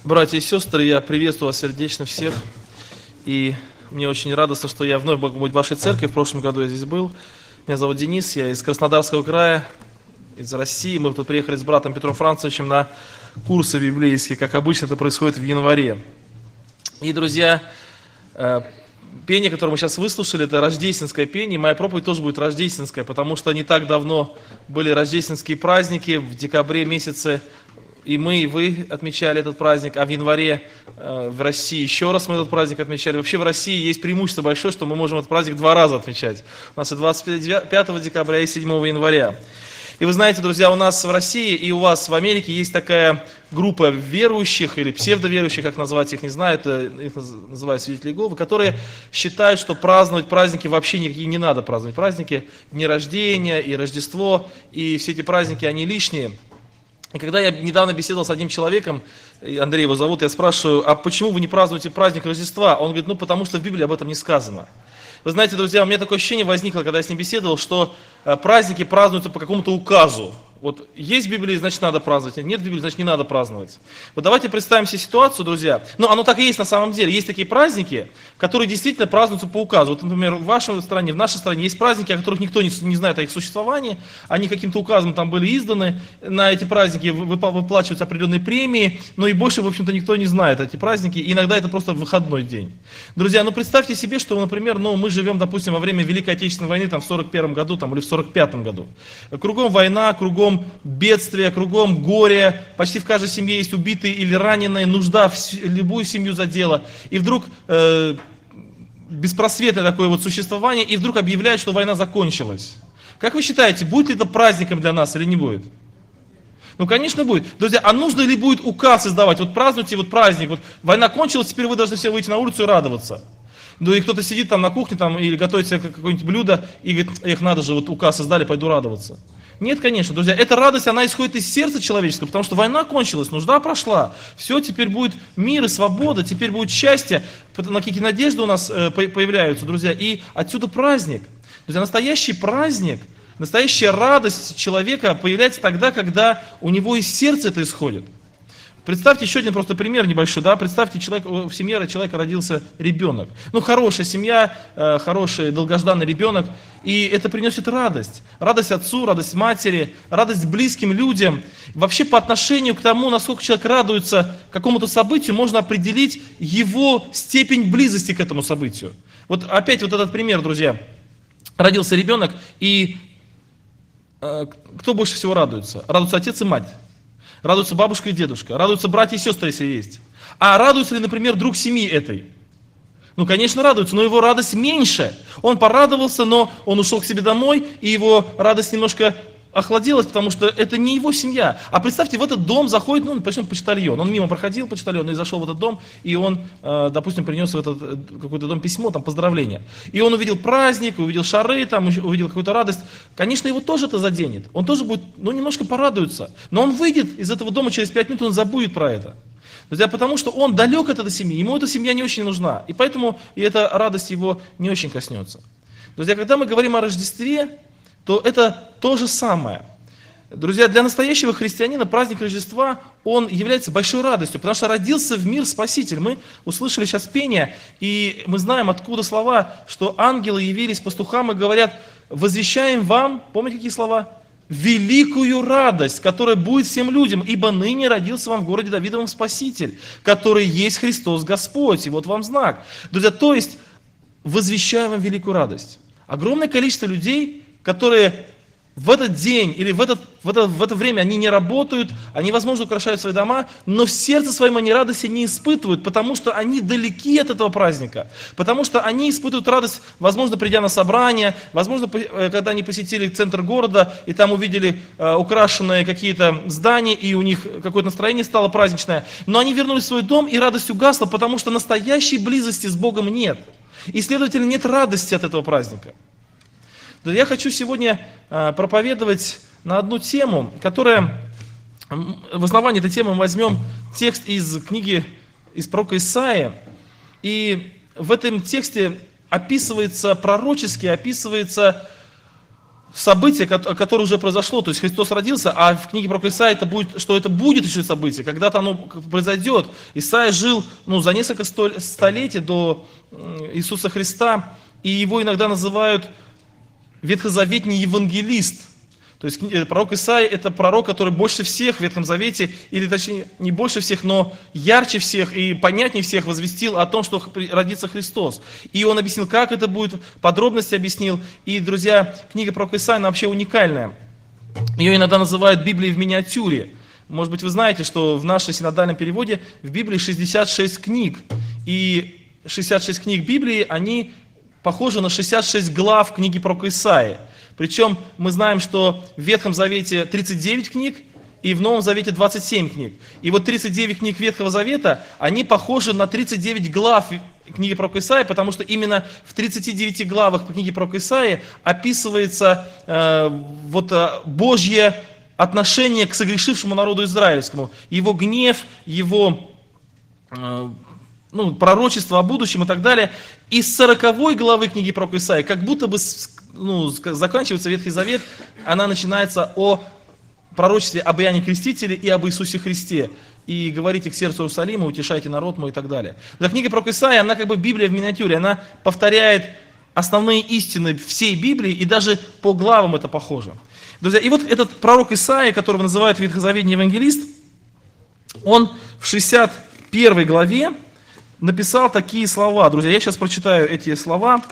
Братья и сестры, я приветствую вас сердечно всех. И мне очень радостно, что я вновь могу быть в вашей церкви. В прошлом году я здесь был. Меня зовут Денис, я из Краснодарского края, из России. Мы тут приехали с братом Петром Францевичем на курсы библейские, как обычно это происходит в январе. И, друзья, пение, которое мы сейчас выслушали, это рождественское пение. Моя проповедь тоже будет рождественская, потому что не так давно были рождественские праздники в декабре месяце. И мы, и вы отмечали этот праздник, а в январе в России еще раз мы этот праздник отмечали. Вообще в России есть преимущество большое, что мы можем этот праздник 2 раза отмечать. У нас и 25 декабря, и 7 января. И вы знаете, друзья, у нас в России и у вас в Америке есть такая группа верующих или псевдоверующих, как назвать их, не знаю, это их называют свидетели Иеговы, которые считают, что праздновать праздники вообще никакие не надо праздновать. Праздники, дни рождения и Рождество, и все эти праздники, они лишние. И когда я недавно беседовал с одним человеком, Андрей его зовут, я спрашиваю, а почему вы не празднуете праздник Рождества? Он говорит, потому что в Библии об этом не сказано. Вы знаете, друзья, у меня такое ощущение возникло, когда я с ним беседовал, что праздники празднуются по какому-то указу. Вот есть в Библии, значит надо праздновать, нет в Библии, значит не надо праздновать. Вот давайте представим себе ситуацию, друзья. Оно так и есть на самом деле. Есть такие праздники, которые действительно празднуются по указу. Вот, например, в вашей стране, в нашей стране есть праздники, о которых никто не знает о их существовании. Они каким-то указом там были изданы. На эти праздники выплачиваются определенные премии, но и больше, в общем-то, никто не знает эти праздники. И иногда это просто выходной день. Друзья, представьте себе, что, например, мы живем, допустим, во время Великой Отечественной войны, там, в 41 году или в 45 году. Кругом война, кругом бедствия, кругом горе, почти в каждой семье есть убитые или раненые, нужда любую семью задела. И вдруг беспросветное такое вот существование, и вдруг объявляют, что война закончилась. Как вы считаете, будет ли это праздником для нас или не будет? Конечно, будет. Друзья, а нужно ли будет указ издавать? Вот празднуйте праздник, война кончилась, теперь вы должны все выйти на улицу и радоваться. И кто-то сидит там на кухне или готовит себе какое-нибудь блюдо и говорит, надо же, указ издали, пойду радоваться. Нет, конечно, друзья, эта радость, она исходит из сердца человеческого, потому что война кончилась, нужда прошла, все, теперь будет мир и свобода, теперь будет счастье, какие-то надежды у нас появляются, друзья, и отсюда праздник. Друзья, настоящий праздник, настоящая радость человека появляется тогда, когда у него из сердца это исходит. Представьте еще один просто пример небольшой, представьте, в семье человека родился ребенок. Хорошая семья, хороший долгожданный ребенок, и это приносит радость. Радость отцу, радость матери, радость близким людям. Вообще по отношению к тому, насколько человек радуется какому-то событию, можно определить его степень близости к этому событию. Опять этот пример, друзья. Родился ребенок, и кто больше всего радуется? Радуются отец и мать. Радуются бабушка и дедушка, радуются братья и сестры, если есть. А радуется ли, например, друг семьи этой? Конечно, радуется, но его радость меньше. Он порадовался, но он ушел к себе домой, и его радость немножко охладилась, потому что это не его семья. А представьте, в этот дом заходит, почтальон. Он мимо проходил, почтальон, и зашел в этот дом, и он, допустим, принес в этот какой-то дом письмо, поздравления. И он увидел праздник, увидел шары, увидел какую-то радость. Конечно, его тоже это заденет. Он тоже будет, немножко порадуется. Но он выйдет из этого дома через 5 минут, он забудет про это. Друзья, потому что он далек от этой семьи, ему эта семья не очень нужна. И поэтому эта радость его не очень коснется. Друзья, когда мы говорим о Рождестве, то это то же самое. Друзья, для настоящего христианина праздник Рождества, он является большой радостью, потому что родился в мир Спаситель. Мы услышали сейчас пение, и мы знаем, откуда слова, что ангелы явились пастухам и говорят, возвещаем вам, помните какие слова? Великую радость, которая будет всем людям, ибо ныне родился вам в городе Давидовом Спаситель, который есть Христос Господь, и вот вам знак. Друзья, то есть возвещаем вам великую радость. Огромное количество людей, которые в этот день или в это время они не работают, они, возможно, украшают свои дома, но в сердце своем они радости не испытывают, потому что они далеки от этого праздника, потому что они испытывают радость, возможно, придя на собрание, возможно, когда они посетили центр города и там увидели украшенные какие-то здания, и у них какое-то настроение стало праздничное, но они вернулись в свой дом, и радость угасла, потому что настоящей близости с Богом нет, и, следовательно, нет радости от этого праздника. Я хочу сегодня проповедовать на одну тему, которая, в основании этой темы мы возьмем текст из книги, из пророка Исаии, и в этом тексте описывается пророчески, описывается событие, которое уже произошло, то есть Христос родился, а в книге пророка Исаии что это будет еще событие, когда-то оно произойдет. Исаия жил за несколько столетий до Иисуса Христа, и его иногда называют ветхозаветний евангелист. То есть пророк Исаия — это пророк, который больше всех в Ветхом Завете, или точнее не больше всех, но ярче всех и понятнее всех возвестил о том, что родится Христос. И он объяснил, как это будет, подробности объяснил. И, друзья, книга пророка Исаия, она вообще уникальная. Ее иногда называют Библией в миниатюре. Может быть, вы знаете, что в нашем синодальном переводе в Библии 66 книг. И 66 книг Библии, они похожи на 66 глав книги пророка Исаии. Причем мы знаем, что в Ветхом Завете 39 книг, и в Новом Завете 27 книг. И вот 39 книг Ветхого Завета, они похожи на 39 глав книги пророка Исаии, потому что именно в 39 главах книги пророка Исаии описывается Божье отношение к согрешившему народу израильскому, его гнев, его пророчество о будущем и так далее. И с 40 главы книги пророка Исаии, как будто бы заканчивается Ветхий Завет, она начинается о пророчестве об Иоанне Крестителе и об Иисусе Христе. И говорите к сердцу Иерусалима, утешайте народ мой и так далее. За книга пророка Исаии, она как бы Библия в миниатюре, она повторяет основные истины всей Библии, и даже по главам это похоже. Друзья, и вот этот пророк Исаия, которого называют ветхозаветний евангелист, он в 61 главе написал такие слова. Друзья, я сейчас прочитаю эти слова.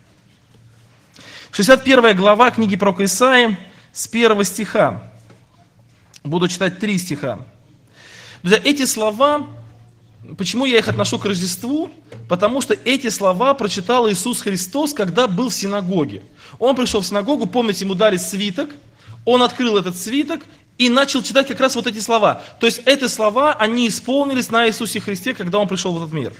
61 глава книги пророка Исаии с 1 стиха. Буду читать 3 стиха. Друзья, эти слова, почему я их отношу к Рождеству? Потому что эти слова прочитал Иисус Христос, когда был в синагоге. Он пришел в синагогу, помните, ему дали свиток, он открыл этот свиток и начал читать как раз вот эти слова. То есть эти слова, они исполнились на Иисусе Христе, когда он пришел в этот мир.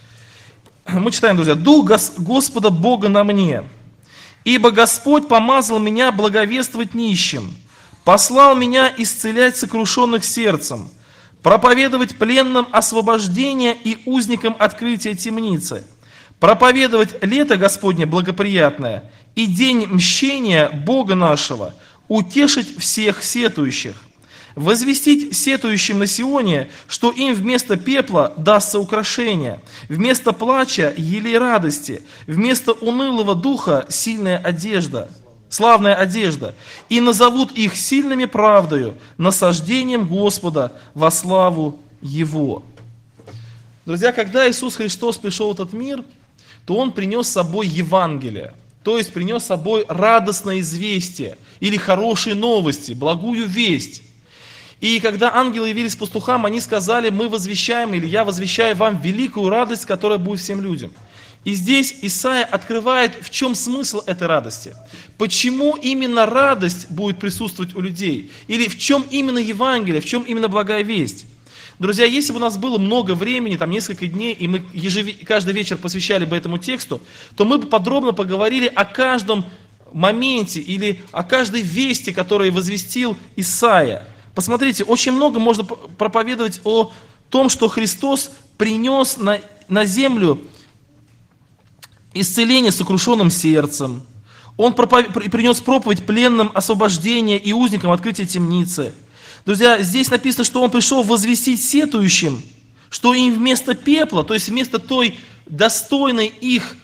Мы читаем, друзья: «Дух Господа Бога на мне, ибо Господь помазал меня благовествовать нищим, послал меня исцелять сокрушенных сердцем, проповедовать пленным освобождение и узникам открытие темницы, проповедовать лето Господне благоприятное и день мщения Бога нашего, утешить всех сетующих, возвестить сетующим на Сионе, что им вместо пепла дастся украшение, вместо плача елей радости, вместо унылого духа сильная одежда, славная одежда, и назовут их сильными правдою, насаждением Господа во славу Его». Друзья, когда Иисус Христос пришел в этот мир, то Он принес с собой Евангелие, то есть принес с собой радостное известие или хорошие новости, благую весть. И когда ангелы явились пастухам, они сказали: мы возвещаем, или я возвещаю вам великую радость, которая будет всем людям. И здесь Исаия открывает, в чем смысл этой радости. Почему именно радость будет присутствовать у людей? Или в чем именно Евангелие, в чем именно благая весть? Друзья, если бы у нас было много времени, там несколько дней, и мы каждый вечер посвящали бы этому тексту, то мы бы подробно поговорили о каждом моменте или о каждой вести, которую возвестил Исаия. Посмотрите, очень много можно проповедовать о том, что Христос принес на землю исцеление сокрушенным сердцем. Он принес проповедь пленным освобождение и узникам открытие темницы. Друзья, здесь написано, что Он пришел возвестить сетующим, что им вместо пепла, то есть вместо той достойной их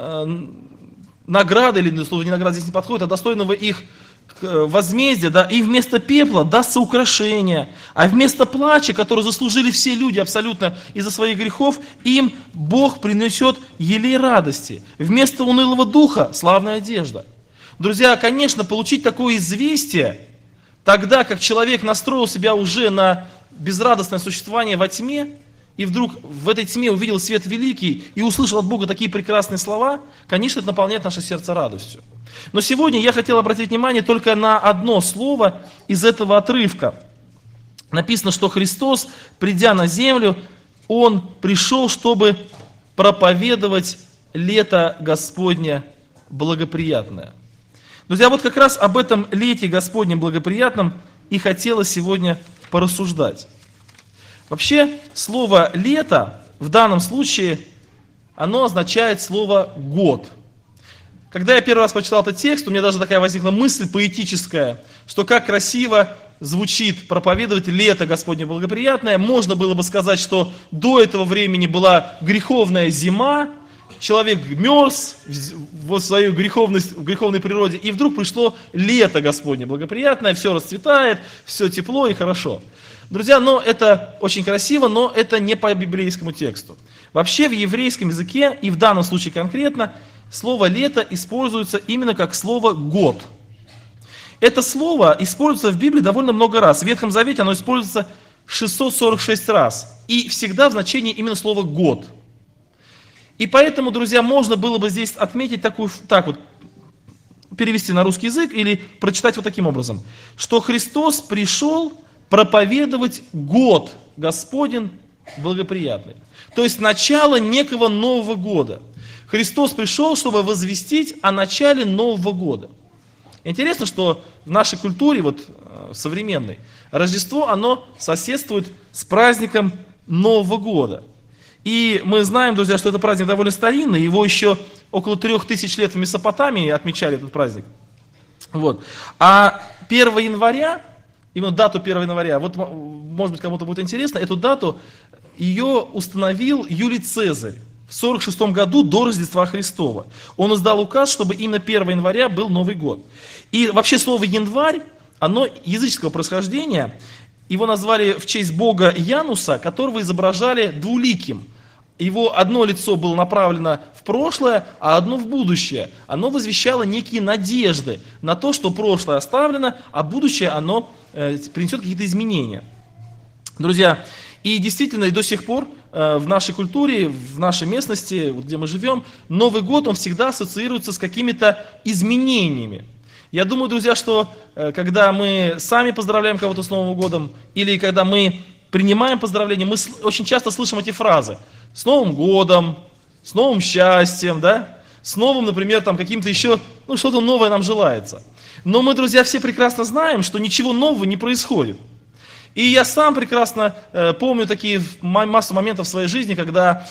награды, или слово не награда здесь не подходит, а достойного их возмездия, да, и вместо пепла дастся украшение, а вместо плача, который заслужили все люди абсолютно из-за своих грехов, им Бог принесет елей радости. Вместо унылого духа славная одежда. Друзья, конечно, получить такое известие, тогда как человек настроил себя уже на безрадостное существование во тьме, и вдруг в этой тьме увидел свет великий и услышал от Бога такие прекрасные слова, конечно, это наполняет наше сердце радостью. Но сегодня я хотел обратить внимание только на одно слово из этого отрывка. Написано, что Христос, придя на землю, Он пришел, чтобы проповедовать лето Господне благоприятное. Друзья, вот как раз об этом лете Господне благоприятном и хотелось сегодня порассуждать. Вообще, слово «лето» в данном случае, оно означает слово «год». Когда я первый раз прочитал этот текст, у меня даже такая возникла мысль поэтическая, что как красиво звучит проповедовать лето Господне благоприятное. Можно было бы сказать, что до этого времени была греховная зима, человек мерз в свою греховность, в греховной природе, и вдруг пришло лето Господне благоприятное, все расцветает, все тепло и хорошо. Друзья, но это очень красиво, но это не по библейскому тексту. Вообще в еврейском языке, и в данном случае конкретно, слово «лето» используется именно как слово «год». Это слово используется в Библии довольно много раз. В Ветхом Завете оно используется 646 раз. И всегда в значении именно слова «год». И поэтому, друзья, можно было бы здесь отметить перевести на русский язык или прочитать вот таким образом, что Христос пришел проповедовать год Господень благоприятный. То есть начало некого Нового года. Христос пришел, чтобы возвестить о начале Нового года. Интересно, что в нашей культуре, современной, Рождество, оно соседствует с праздником Нового года. И мы знаем, друзья, что это праздник довольно старинный, его еще около 3000 лет в Месопотамии отмечали этот праздник. А 1 января, именно дату 1 января, может быть, кому-то будет интересно, эту дату ее установил Юлий Цезарь в 46 году до Рождества Христова. Он издал указ, чтобы именно 1 января был Новый год. И вообще слово «январь», оно языческого происхождения. Его назвали в честь бога Януса, которого изображали двуликим. Его одно лицо было направлено в прошлое, а одно в будущее. Оно возвещало некие надежды на то, что прошлое оставлено, а будущее оно принесет какие-то изменения. Друзья, и действительно, и до сих пор в нашей культуре, в нашей местности, где мы живем, Новый год, он всегда ассоциируется с какими-то изменениями. Я думаю, друзья, что когда мы сами поздравляем кого-то с Новым годом, или когда мы принимаем поздравления, мы очень часто слышим эти фразы. С Новым годом, с новым счастьем, да? С новым, например, каким-то еще, что-то новое нам желается. Но мы, друзья, все прекрасно знаем, что ничего нового не происходит. И я сам прекрасно помню такие массу моментов в своей жизни, когда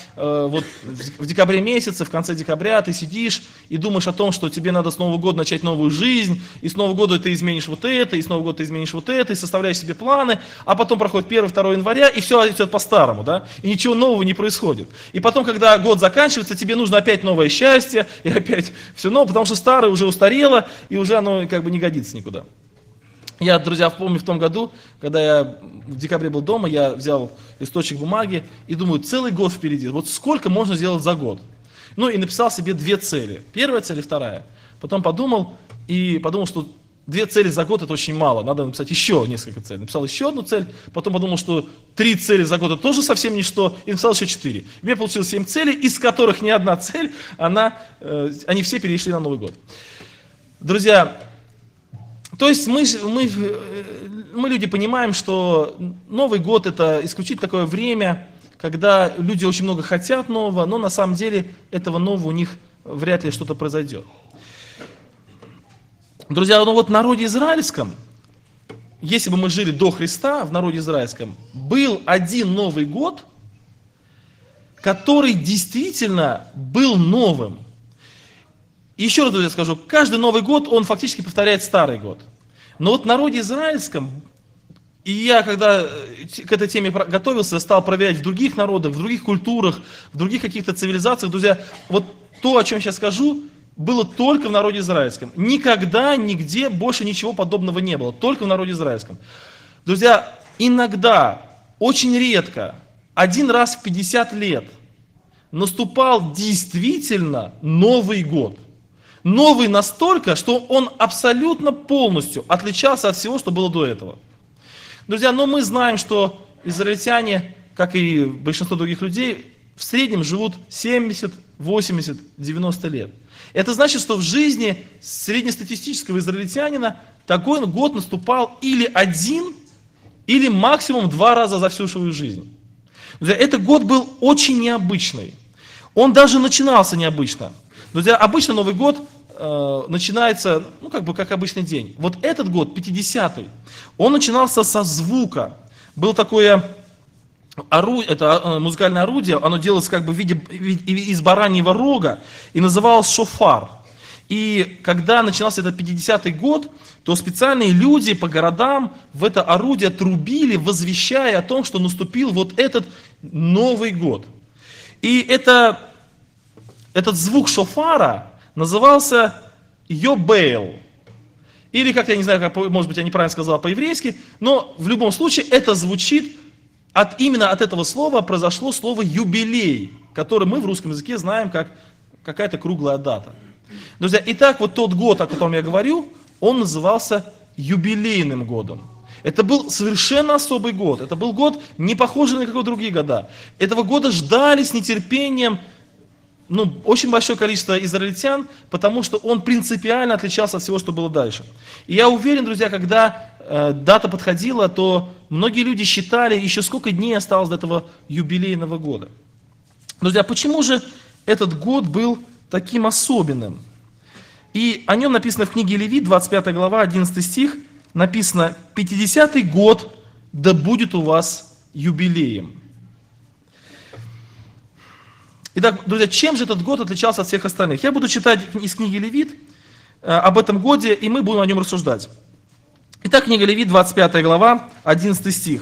в декабре месяце, в конце декабря ты сидишь и думаешь о том, что тебе надо с Нового года начать новую жизнь, и с Нового года ты изменишь вот это, и с Нового года ты изменишь вот это, и составляешь себе планы, а потом проходит 1-2 января, и все идет по-старому, да, и ничего нового не происходит. И потом, когда год заканчивается, тебе нужно опять новое счастье, и опять все новое, потому что старое уже устарело, и уже оно не годится никуда. Я, друзья, помню в том году, когда я в декабре был дома, я взял листочек бумаги и думаю, целый год впереди, сколько можно сделать за год? И написал себе 2 цели. Первая цель и вторая. Потом подумал, что 2 цели за год это очень мало, надо написать еще несколько целей. Написал еще одну цель, потом подумал, что 3 цели за год это тоже совсем ничто, и написал еще 4. У меня получилось 7 целей, из которых ни одна цель, они все перешли на Новый год. Друзья, то есть мы люди понимаем, что Новый год это исключительно такое время, когда люди очень много хотят нового, но на самом деле этого нового у них вряд ли что-то произойдет. Друзья, в народе израильском, если бы мы жили до Христа, в народе израильском, был один Новый год, который действительно был новым. И еще раз, друзья, скажу, каждый Новый год, он фактически повторяет старый год. Но в народе израильском, и я, когда к этой теме готовился, стал проверять в других народах, в других культурах, в других каких-то цивилизациях, друзья, то, о чем я сейчас скажу, было только в народе израильском. Никогда, нигде больше ничего подобного не было, только в народе израильском. Друзья, иногда, очень редко, 1 раз в 50 лет наступал действительно Новый год. Новый настолько, что он абсолютно полностью отличался от всего, что было до этого. Друзья, но мы знаем, что израильтяне, как и большинство других людей, в среднем живут 70, 80, 90 лет. Это значит, что в жизни среднестатистического израильтянина такой год наступал или 1, или максимум 2 раза за всю свою жизнь. Друзья, этот год был очень необычный. Он даже начинался необычно. Друзья, обычно Новый год начинается, как обычный день. Этот год, 50-й, он начинался со звука. Было такое это музыкальное орудие, оно делалось в виде из бараньего рога и называлось шофар. И когда начинался этот 50-й год, то специальные люди по городам в это орудие трубили, возвещая о том, что наступил вот этот Новый год. И этот звук шофара назывался Йобейл. Или, как я не знаю, может быть, я неправильно сказал по-еврейски, но в любом случае это звучит, именно от этого слова произошло слово юбилей, которое мы в русском языке знаем как какая-то круглая дата. Друзья, итак, вот тот год, о котором я говорю, он назывался юбилейным годом. Это был совершенно особый год. Это был год, не похожий на какие другие года. Этого года ждали с нетерпением очень большое количество израильтян, потому что он принципиально отличался от всего, что было дальше. И я уверен, друзья, когда дата подходила, то многие люди считали, еще сколько дней осталось до этого юбилейного года. Друзья, почему же этот год был таким особенным? И о нем написано в книге Левит, 25 глава, 11 стих, написано: «50-й год да будет у вас юбилеем». Итак, друзья, чем же этот год отличался от всех остальных? Я буду читать из книги Левит об этом годе, и мы будем о нем рассуждать. Итак, книга Левит, 25 глава, 11 стих.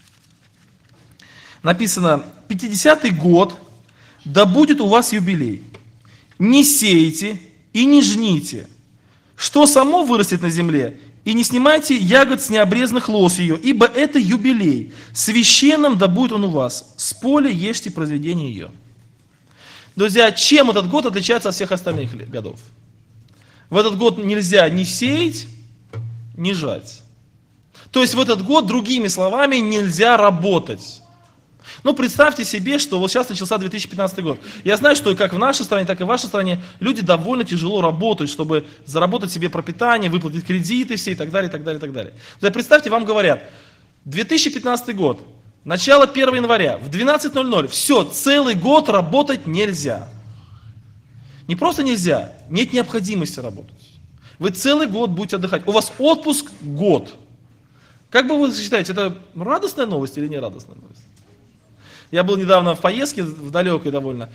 Написано: «50-й год да будет у вас юбилей. Не сейте и не жните, что само вырастет на земле, и не снимайте ягод с необрезанных лоз ее, ибо это юбилей. Священным да будет он у вас. С поля ешьте произведение ее». Друзья, чем этот год отличается от всех остальных годов? В этот год нельзя ни сеять, ни жать. То есть в этот год, другими словами, нельзя работать. Представьте себе, что вот сейчас начался 2015 год. Я знаю, что как в нашей стране, так и в вашей стране люди довольно тяжело работают, чтобы заработать себе пропитание, выплатить кредиты все и так далее, и так далее, и так далее. Представьте, вам говорят: 2015 год, начало 1 января, в 12:00, все, целый год работать нельзя. Не просто нельзя, нет необходимости работать. Вы целый год будете отдыхать. У вас отпуск год. Как бы вы считаете, это радостная новость или не радостная новость? Я был недавно в поездке, в далекой довольно,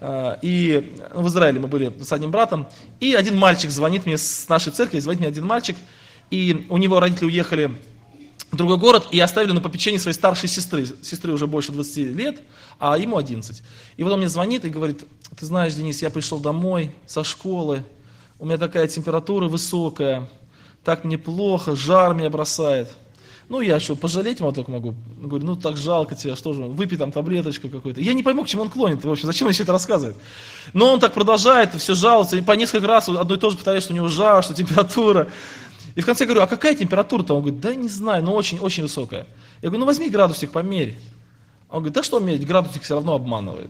и в Израиле мы были с одним братом, и один мальчик звонит мне с нашей церкви, звонит мне один мальчик, и у него родители уехали в другой город и оставили на попечение своей старшей сестры. Сестры уже больше 20 лет, а ему 11. И вот он мне звонит и говорит: «Ты знаешь, Денис, я пришел домой со школы, у меня такая температура высокая, так мне плохо, жар меня бросает». Я что, пожалеть его только могу? Говорю: так жалко тебя, что же, выпей там таблеточку какую-то. Я не пойму, к чему он клонит, в общем, зачем он еще это рассказывает. Но он так продолжает, все жалуется, и по несколько раз одно и то же повторяет, что у него жар, что температура. И в конце говорю: а какая температура-то? Он говорит: да не знаю, но очень-очень высокая. Я говорю: возьми градусник, померь. Он говорит: да что мерить, градусник все равно обманывает.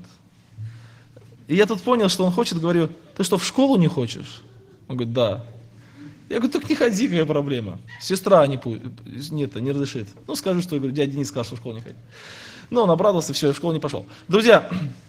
И я тут понял, что он хочет, говорю: ты что, в школу не хочешь? Он говорит: да. Я говорю: так не ходи, какая проблема. Сестра не разрешит. Скажу, что, я говорю, дядя Денис сказал, что в школу не ходит. Он обрадовался, все, в школу не пошел. Друзья,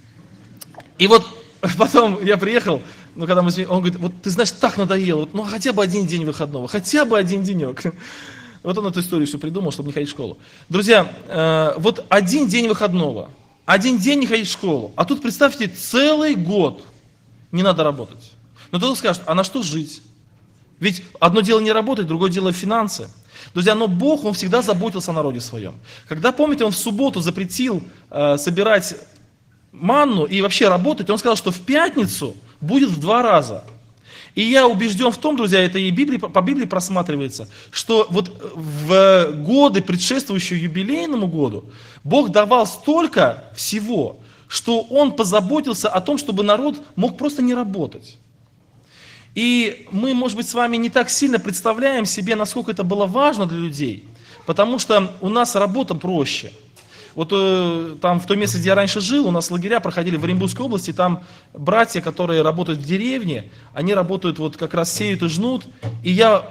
и вот потом я приехал, когда он говорит: вот ты знаешь, так надоело, хотя бы один день выходного, хотя бы один денек. Вот он эту историю все придумал, чтобы не ходить в школу. Друзья, вот один день выходного, один день не ходить в школу, а тут представьте, целый год не надо работать. Но кто-то скажет: а на что жить? Ведь одно дело не работать, другое дело финансы. Друзья, но Бог, Он всегда заботился о народе своем. Когда, помните, Он в субботу запретил собирать манну и вообще работать, Он сказал, что в пятницу будет в 2 раза. И я убежден в том, друзья, это и по Библии просматривается, что вот в годы, предшествующие юбилейному году, Бог давал столько всего, что Он позаботился о том, чтобы народ мог просто не работать. И мы, может быть, с вами не так сильно представляем себе, насколько это было важно для людей, потому что у нас работа проще. Вот там в том месте, где я раньше жил, у нас лагеря проходили в Оренбургской области, там братья, которые работают в деревне, они работают, вот как раз сеют и жнут, и я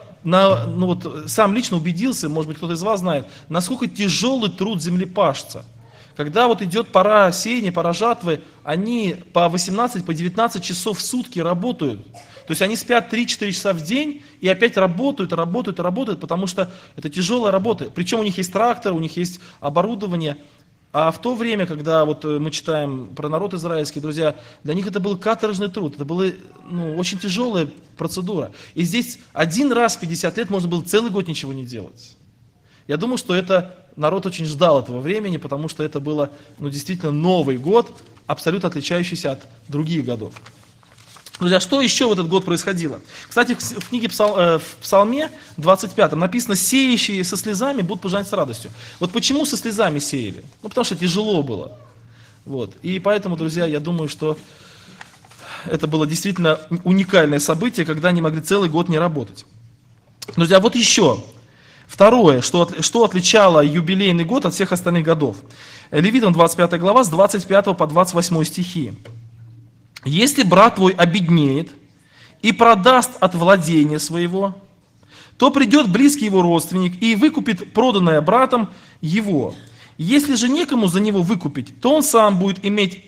сам лично убедился, может быть, кто-то из вас знает, насколько тяжелый труд землепашца. Когда вот идет пора сеяния, пора жатвы, они по 18, по 19 часов в сутки работают. То есть они спят 3-4 часа в день и опять работают, потому что это тяжелая работа. Причем у них есть трактор, у них есть оборудование. А в то время, когда вот мы читаем про народ израильский, друзья, для них это был каторжный труд, это была очень тяжелая процедура. И здесь один раз в 50 лет можно было целый год ничего не делать. Я думаю, что народ очень ждал этого времени, потому что это было действительно Новый год, абсолютно отличающийся от других годов. Друзья, что еще в этот год происходило? Кстати, в книге в Псалме 25 написано: «Сеющие со слезами будут пожинать с радостью». Вот почему со слезами сеяли? Потому что тяжело было. Вот. И поэтому, друзья, я думаю, что это было действительно уникальное событие, когда они могли целый год не работать. Друзья, вот еще. Второе, что отличало юбилейный год от всех остальных годов. Левитам 25 глава с 25 по 28 стихи. «Если брат твой обеднеет и продаст от владения своего, то придет близкий его родственник и выкупит проданное братом его. Если же некому за него выкупить, то он сам будет иметь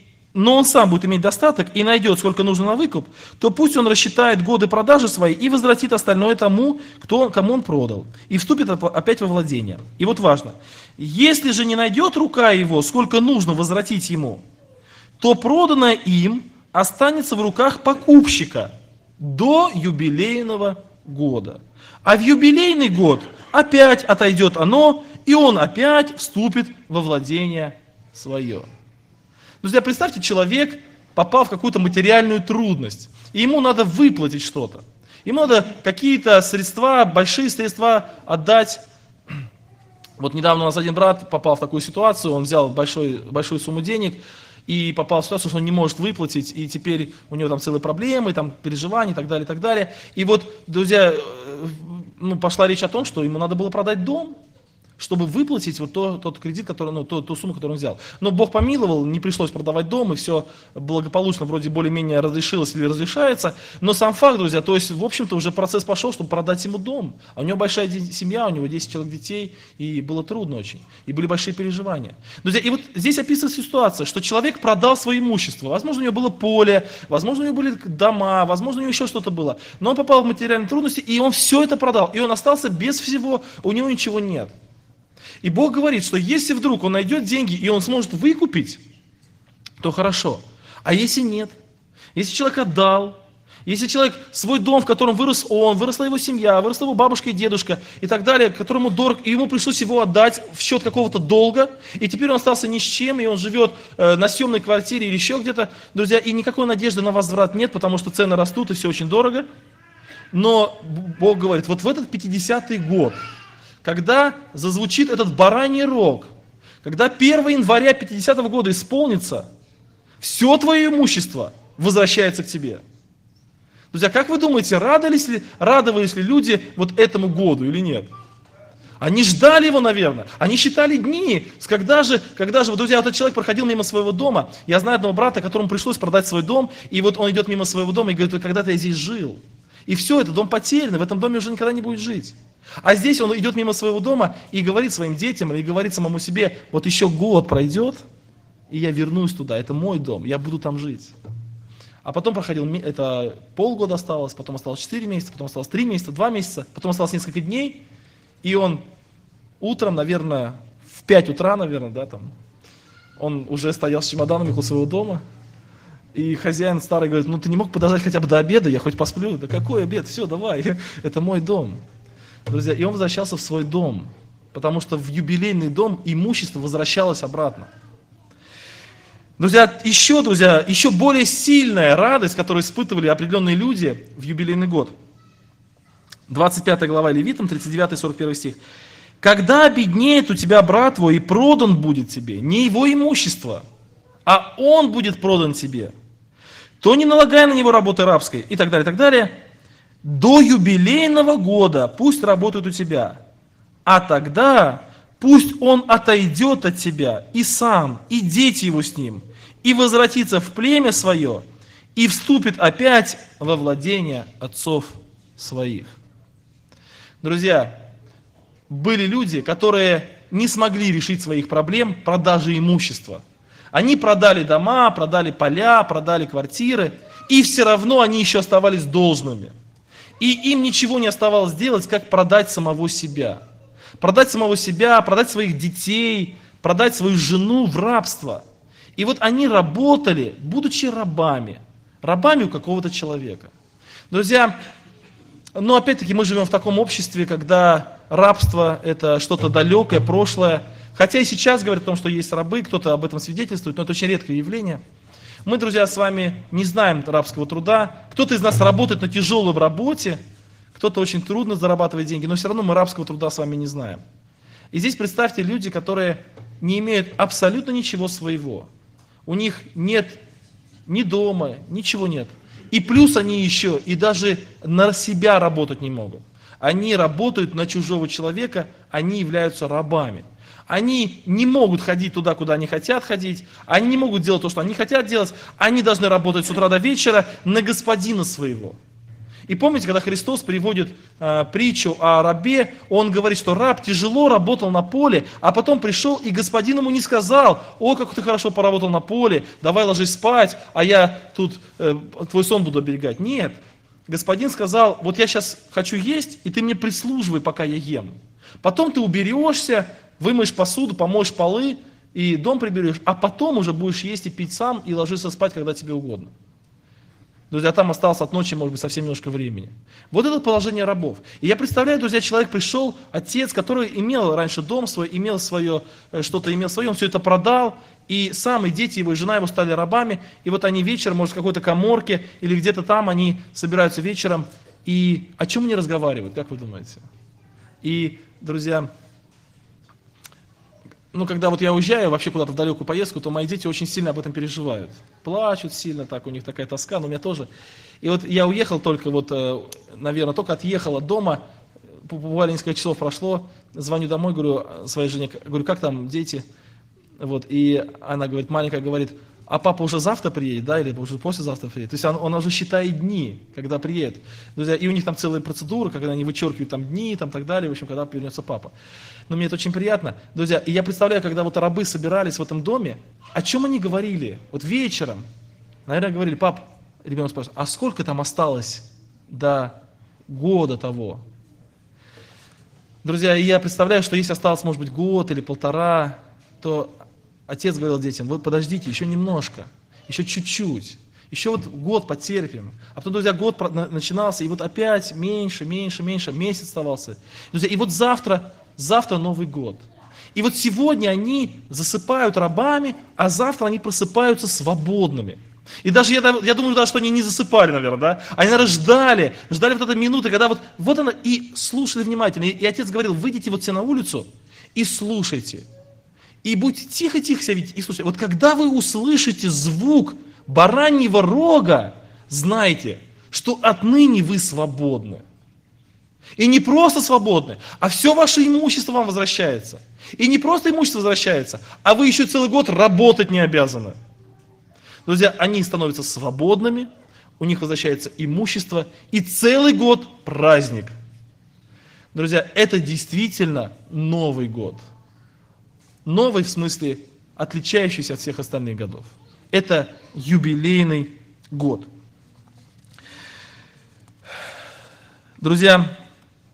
достаток и найдет, сколько нужно на выкуп, то пусть он рассчитает годы продажи свои и возвратит остальное тому, кому он продал, и вступит опять во владение». И вот важно, если же не найдет рука его, сколько нужно возвратить ему, то проданное им останется в руках покупщика до юбилейного года. А в юбилейный год опять отойдет оно, и он опять вступит во владение свое. Друзья, представьте, человек попал в какую-то материальную трудность, и ему надо выплатить что-то. Ему надо какие-то средства, большие средства отдать. Вот недавно у нас один брат попал в такую ситуацию, он взял большую сумму денег, и попал в ситуацию, что он не может выплатить, и теперь у него там целые проблемы, там переживания и так далее, и так далее. И вот, друзья, пошла речь о том, что ему надо было продать дом, чтобы выплатить вот тот кредит, ту сумму, которую он взял. Но Бог помиловал, не пришлось продавать дом, и все благополучно вроде более-менее разрешилось или разрешается. Но сам факт, друзья, то есть, в общем-то, уже процесс пошел, чтобы продать ему дом. А у него большая семья, у него 10 человек детей, и было трудно очень. И были большие переживания. Друзья, и вот здесь описывается ситуация, что человек продал свое имущество. Возможно, у него было поле, возможно, у него были дома, возможно, у него еще что-то было. Но он попал в материальные трудности, и он все это продал. И он остался без всего, у него ничего нет. И Бог говорит, что если вдруг он найдет деньги и он сможет выкупить, то хорошо. А если нет? Если человек отдал, если человек свой дом, в котором вырос он, выросла его семья, выросла его бабушка и дедушка и так далее, которому дорог, и ему пришлось его отдать в счет какого-то долга, и теперь он остался ни с чем, и он живет на съемной квартире или еще где-то, друзья, и никакой надежды на возврат нет, потому что цены растут и все очень дорого. Но Бог говорит, вот в этот 50-й год, когда зазвучит этот бараний рог, когда 1 января 50-го года исполнится, все твое имущество возвращается к тебе. Друзья, как вы думаете, радовались ли люди вот этому году или нет? Они ждали его, наверное. Они считали дни, когда же, вот, друзья, вот этот человек проходил мимо своего дома. Я знаю одного брата, которому пришлось продать свой дом, и вот он идет мимо своего дома и говорит, когда-то я здесь жил. И все, этот дом потерян, в этом доме уже никогда не будет жить. А здесь он идет мимо своего дома и говорит своим детям, или говорит самому себе, вот еще год пройдет, и я вернусь туда, это мой дом, я буду там жить. А потом проходил, это полгода осталось, потом осталось 4 месяца, потом осталось 3 месяца, 2 месяца, потом осталось несколько дней, и он утром, наверное, в 5 утра, наверное, да, там, он уже стоял с чемоданом около своего дома, и хозяин старый говорит, ну ты не мог подождать хотя бы до обеда, я хоть посплю, да какой обед, все, давай, это мой дом. Друзья, и он возвращался в свой дом, потому что в юбилейный дом имущество возвращалось обратно. Друзья, еще более сильная радость, которую испытывали определенные люди в юбилейный год. 25 глава Левитам, 39-41 стих. «Когда обеднеет у тебя брат твой, и продан будет тебе, не его имущество, а он будет продан тебе, то не налагай на него работы рабской», и так далее, и так далее. «До юбилейного года пусть работают у тебя, а тогда пусть он отойдет от тебя, и сам, и дети его с ним, и возвратится в племя свое, и вступит опять во владение отцов своих». Друзья, были люди, которые не смогли решить своих проблем продажи имущества. Они продали дома, продали поля, продали квартиры, и все равно они еще оставались должными. И им ничего не оставалось делать, как продать самого себя. Продать самого себя, продать своих детей, продать свою жену в рабство. И вот они работали, будучи рабами у какого-то человека. Друзья, но опять-таки мы живем в таком обществе, когда рабство это что-то далекое, прошлое. Хотя и сейчас говорят о том, что есть рабы, кто-то об этом свидетельствует, но это очень редкое явление. Мы, друзья, с вами не знаем рабского труда. Кто-то из нас работает на тяжелой работе, кто-то очень трудно зарабатывает деньги, но все равно мы рабского труда с вами не знаем. И здесь представьте люди, которые не имеют абсолютно ничего своего. У них нет ни дома, ничего нет. И плюс они еще и даже на себя работать не могут. Они работают на чужого человека, они являются рабами. Они не могут ходить туда, куда они хотят ходить, они не могут делать то, что они хотят делать, они должны работать с утра до вечера на господина своего. И помните, когда Христос приводит притчу о рабе, он говорит, что раб тяжело работал на поле, а потом пришел и господин ему не сказал: о, как ты хорошо поработал на поле, давай ложись спать, а я тут твой сон буду оберегать. Нет, господин сказал: вот я сейчас хочу есть, и ты мне прислуживай, пока я ем. Потом ты уберешься, вымоешь посуду, помоешь полы и дом приберешь, а потом уже будешь есть и пить сам и ложиться спать, когда тебе угодно. Друзья, там осталось от ночи, может быть, совсем немножко времени. Вот это положение рабов. И я представляю, друзья, человек пришел, отец, который имел раньше дом свой, имел свое, что-то имел свое, он все это продал, и сам, и дети его, и жена его стали рабами, и вот они вечером, может, в какой-то каморке, или где-то там они собираются вечером, и о чем они разговаривают, как вы думаете? И, друзья, когда вот я уезжаю вообще куда-то в далекую поездку, то мои дети очень сильно об этом переживают. Плачут сильно, так, у них такая тоска, но у меня тоже. И вот я уехал только наверное, только отъехал от дома, буквально несколько часов прошло, звоню домой, говорю своей жене, говорю, как там дети? Вот, и она говорит, маленькая говорит, а папа уже завтра приедет, да, или уже послезавтра приедет. То есть он уже считает дни, когда приедет. Друзья, и у них там целая процедура, когда они вычеркивают там дни, там так далее, в общем, когда вернется папа. Но мне это очень приятно. Друзья, и я представляю, когда вот рабы собирались в этом доме, о чем они говорили? Вот вечером, наверное, говорили, пап, ребенок спрашивает, а сколько там осталось до года того? Друзья, и я представляю, что если осталось, может быть, год или полтора, то отец говорил детям, вы подождите, еще немножко, еще чуть-чуть, еще вот год потерпим. А потом, друзья, год начинался, и вот опять меньше, месяц оставался. Друзья, и вот завтра Новый год. И вот сегодня они засыпают рабами, а завтра они просыпаются свободными. И даже я думаю, даже, что они не засыпали, наверное, да? Они, наверное, ждали вот этой минуты, когда вот она, и слушали внимательно. И отец говорил, выйдите вот все на улицу и слушайте. И будьте тихо-тихо себя видеть и слушайте. Вот когда вы услышите звук бараньего рога, знайте, что отныне вы свободны. И не просто свободны, а все ваше имущество вам возвращается. И не просто имущество возвращается, а вы еще целый год работать не обязаны. Друзья, они становятся свободными, у них возвращается имущество, и целый год праздник. Друзья, это действительно Новый год. Новый в смысле отличающийся от всех остальных годов. Это юбилейный год. Друзья,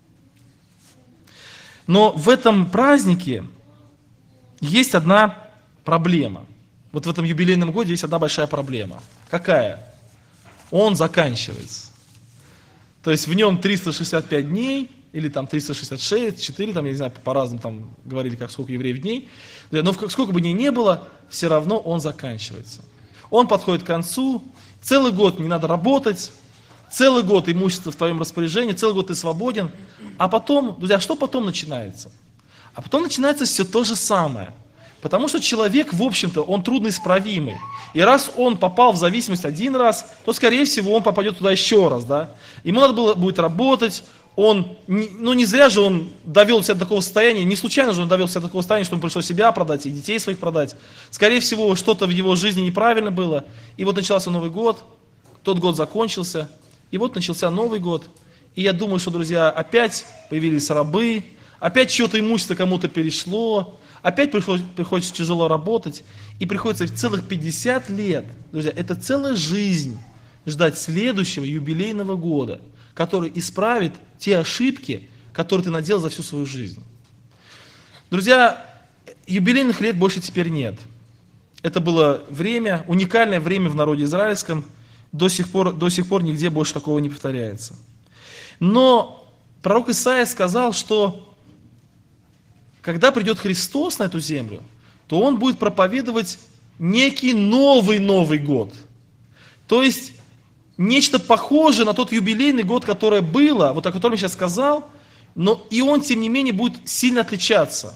но в этом празднике есть одна проблема. Вот в этом юбилейном годе есть одна большая проблема. Какая? Он заканчивается. То есть в нем 365 дней, или там 366, 4, там, я не знаю, по-разному там говорили, как сколько евреев дней. Но сколько бы дней не было, все равно он заканчивается. Он подходит к концу, целый год не надо работать, целый год имущество в твоем распоряжении, целый год ты свободен. А потом, друзья, что потом начинается? А потом начинается все то же самое. Потому что человек, в общем-то, он трудноисправимый. И раз он попал в зависимость один раз, то, скорее всего, он попадет туда еще раз. Да? Ему надо будет работать. Он, не зря же он довел себя до такого состояния, не случайно же он довел себя до такого состояния, что ему пришлось себя продать и детей своих продать. Скорее всего, что-то в его жизни неправильно было. И вот начался Новый год, тот год закончился, и вот начался Новый год. И я думаю, что, друзья, опять появились рабы, опять чье-то имущество кому-то перешло, опять приходится тяжело работать, и приходится целых 50 лет, друзья, это целая жизнь ждать следующего юбилейного года, который исправит те ошибки, которые ты наделал за всю свою жизнь. Друзья, юбилейных лет больше теперь нет. Это было время, уникальное время в народе израильском, до сих пор нигде больше такого не повторяется. Но пророк Исаия сказал, что когда придет Христос на эту землю, то Он будет проповедовать некий Новый год. То есть нечто похожее на тот юбилейный год, которое было, вот о котором я сейчас сказал, но и он, тем не менее, будет сильно отличаться.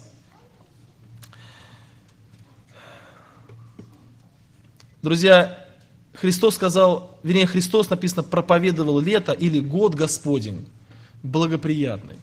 Друзья, Христос сказал, вернее, Христос, написано, проповедовал лето или год Господень, благоприятный.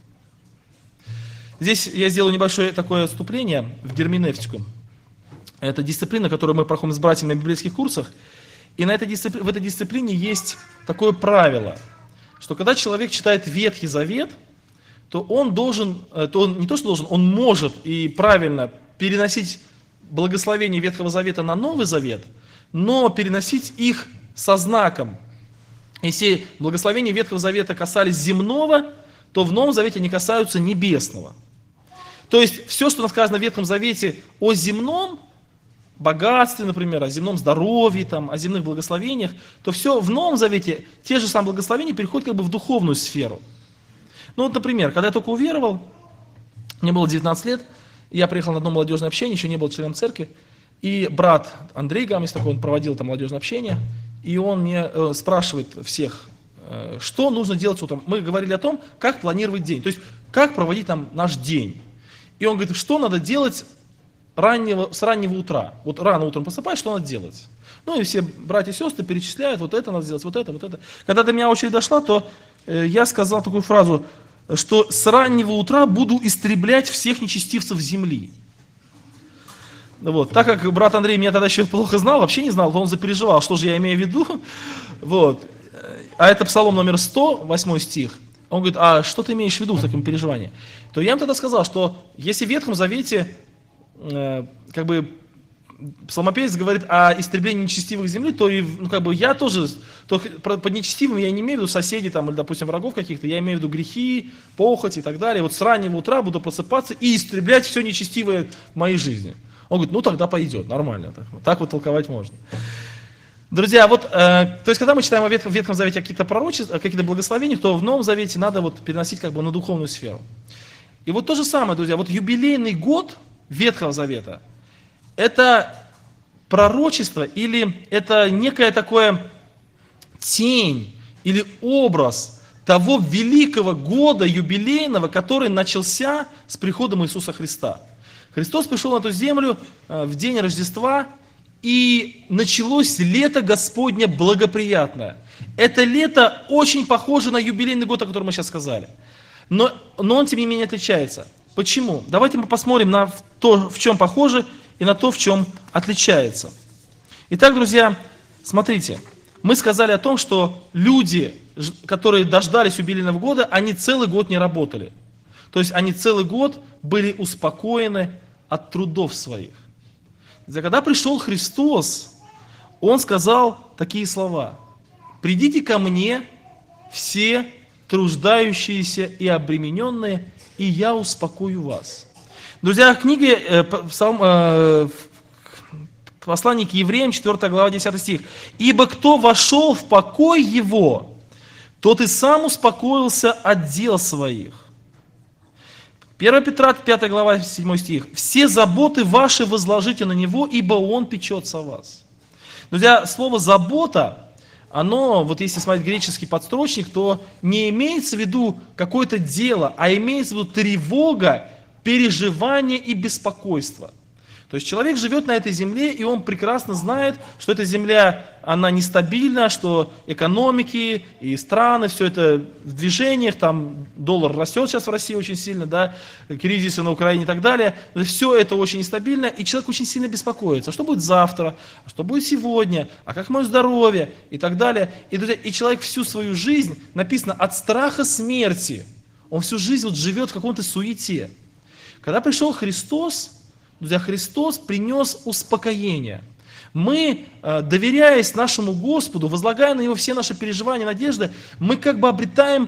Здесь я сделаю небольшое такое отступление в герменевтику. Это дисциплина, которую мы проходим с братьями на библейских курсах. И в этой дисциплине есть такое правило, что когда человек читает Ветхий Завет, то он должен, он может и правильно переносить благословение Ветхого Завета на Новый Завет, но переносить их со знаком. Если благословения Ветхого Завета касались земного, то в Новом Завете они касаются небесного. То есть все, что сказано в Ветхом Завете о земном богатстве, например, о земном здоровье, там, о земных благословениях, то все в Новом Завете, те же самые благословения переходят как бы в духовную сферу. Ну вот, например, когда я только уверовал, мне было 19 лет, я приехал на одно молодежное общение, еще не был членом церкви, и брат Андрей Гамис, такой, он проводил там молодежное общение, и он мне спрашивает всех, что нужно делать утром. Мы говорили о том, как планировать день, то есть как проводить там наш день. И он говорит, что надо делать с раннего утра. Вот рано утром просыпаешься, что надо делать? Ну и все братья и сестры перечисляют, вот это надо сделать, вот это, вот это. Когда до меня очередь дошла, то я сказал такую фразу, что с раннего утра буду истреблять всех нечестивцев земли. Вот. Так как брат Андрей меня тогда еще плохо знал, вообще не знал, то он запереживал, что же я имею в виду. Вот. А это Псалом номер 100, 8 стих. Он говорит, а что ты имеешь в виду в таком переживании? То я им тогда сказал, что если в Ветхом Завете как бы псалмопевец говорит о истреблении нечестивых земли, то и, я тоже, под нечестивым я не имею в виду соседей там, или, допустим, врагов каких-то, я имею в виду грехи, похоть и так далее. Вот с раннего утра буду просыпаться и истреблять все нечестивое в моей жизни. Он говорит, ну тогда пойдет, нормально. Так вот толковать можно. Друзья, вот, то есть, когда мы читаем в Ветхом Завете какие-то пророчества, какие-то благословения, то в Новом Завете надо вот переносить как бы на духовную сферу. И вот то же самое, друзья, вот юбилейный год Ветхого Завета, это пророчество или это некая такое тень или образ того великого года юбилейного, который начался с приходом Иисуса Христа. Христос пришел на эту землю в день Рождества, и началось лето Господне благоприятное. Это лето очень похоже на юбилейный год, о котором мы сейчас сказали. Но он, тем не менее, отличается. Почему? Давайте мы посмотрим на то, в чем похоже, и на то, в чем отличается. Итак, друзья, смотрите. Мы сказали о том, что люди, которые дождались юбилейного года, они целый год не работали. То есть они целый год были успокоены от трудов своих. Когда пришел Христос, Он сказал такие слова. «Придите ко мне все труждающиеся и обремененные, и я успокою вас». Друзья, в книге послание к евреям, 4 глава, 10 стих. «Ибо кто вошел в покой его, тот и сам успокоился от дел своих». 1 Петра, 5 глава, 7 стих. «Все заботы ваши возложите на Него, ибо Он печется о вас». Друзья, слово «забота», оно, вот если смотреть греческий подстрочник, то не имеется в виду какое-то дело, а имеется в виду тревога, переживание и беспокойство. То есть человек живет на этой земле, и он прекрасно знает, что эта земля, она нестабильна, что экономики и страны, все это в движениях, там доллар растет сейчас в России очень сильно, да, кризисы на Украине и так далее. Все это очень нестабильно, и человек очень сильно беспокоится. Что будет завтра, что будет сегодня, а как мое здоровье и так далее. И человек всю свою жизнь, написано, от страха смерти, он всю жизнь вот живет в каком-то суете. Когда пришел Христос, друзья, Христос принес успокоение. Мы, доверяясь нашему Господу, возлагая на Него все наши переживания, надежды, мы как бы обретаем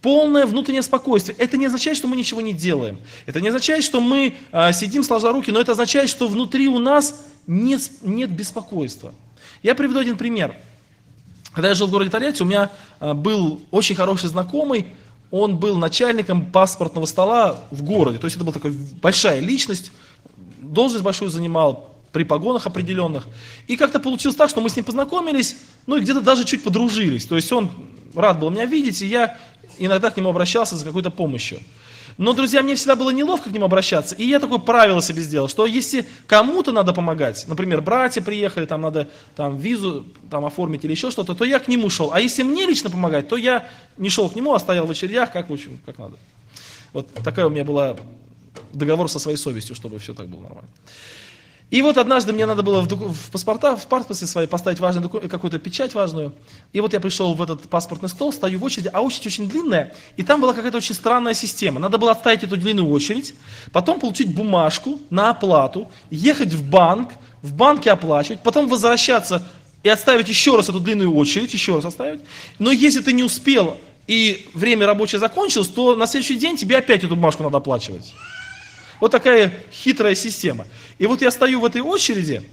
полное внутреннее спокойствие. Это не означает, что мы ничего не делаем. Это не означает, что мы сидим сложа руки, но это означает, что внутри у нас нет беспокойства. Я приведу один пример. Когда я жил в городе Тольятти, у меня был очень хороший знакомый, он был начальником паспортного стола в городе. То есть это была такая большая личность, должность большую занимал, при погонах определенных. И как-то получилось так, что мы с ним познакомились, ну и где-то даже чуть подружились. То есть он рад был меня видеть, и я иногда к нему обращался за какой-то помощью. Но, друзья, мне всегда было неловко к нему обращаться, и я такое правило себе сделал, что если кому-то надо помогать, например, братья приехали, там надо визу оформить или еще что-то, то я к нему шел. А если мне лично помогать, то я не шел к нему, а стоял в очередях, как надо. Вот такая у меня была договор со своей совестью, чтобы все так было нормально. И вот однажды мне надо было в паспорте своей поставить какую-то печать важную. И вот я пришел в этот паспортный стол, стою в очереди, а очередь очень длинная, и там была какая-то очень странная система. Надо было отставить эту длинную очередь, потом получить бумажку на оплату, ехать в банке оплачивать, потом возвращаться и отставить еще раз эту длинную очередь, еще раз отставить. Но если ты не успел и время рабочее закончилось, то на следующий день тебе опять эту бумажку надо оплачивать. Вот такая хитрая система. И вот я стою в этой очереди,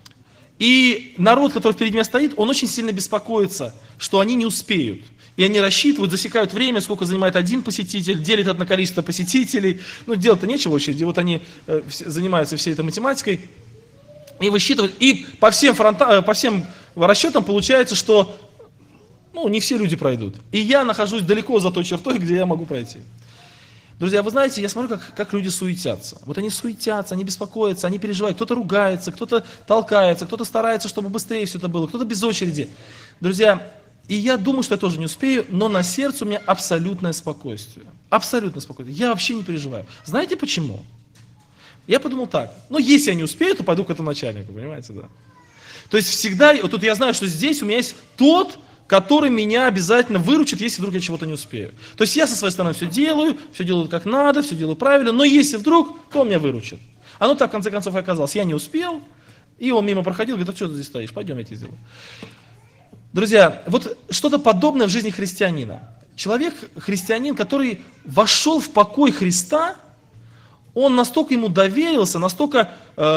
и народ, который перед меня стоит, он очень сильно беспокоится, что они не успеют. И они рассчитывают, засекают время, сколько занимает один посетитель, делят это на количество посетителей. Ну, делать-то нечего в очереди, вот они занимаются всей этой математикой. И высчитывают, и по всем расчетам получается, что не все люди пройдут. И я нахожусь далеко за той чертой, где я могу пройти. Друзья, вы знаете, я смотрю, как люди суетятся. Вот они суетятся, они беспокоятся, они переживают. Кто-то ругается, кто-то толкается, кто-то старается, чтобы быстрее все это было, кто-то без очереди. Друзья, и я думаю, что я тоже не успею, но на сердце у меня абсолютное спокойствие. Абсолютное спокойствие. Я вообще не переживаю. Знаете почему? Я подумал так, если я не успею, то пойду к этому начальнику, понимаете, да? То есть всегда, вот тут я знаю, что здесь у меня есть тот, который меня обязательно выручит, если вдруг я чего-то не успею. То есть я со своей стороны все делаю как надо, все делаю правильно, но если вдруг, то он меня выручит. Оно так в конце концов и оказалось. Я не успел, и он мимо проходил, говорит, что ты здесь стоишь, пойдем, я тебе сделаю. Друзья, вот что-то подобное в жизни христианина. Человек, христианин, который вошел в покой Христа, он настолько ему доверился, настолько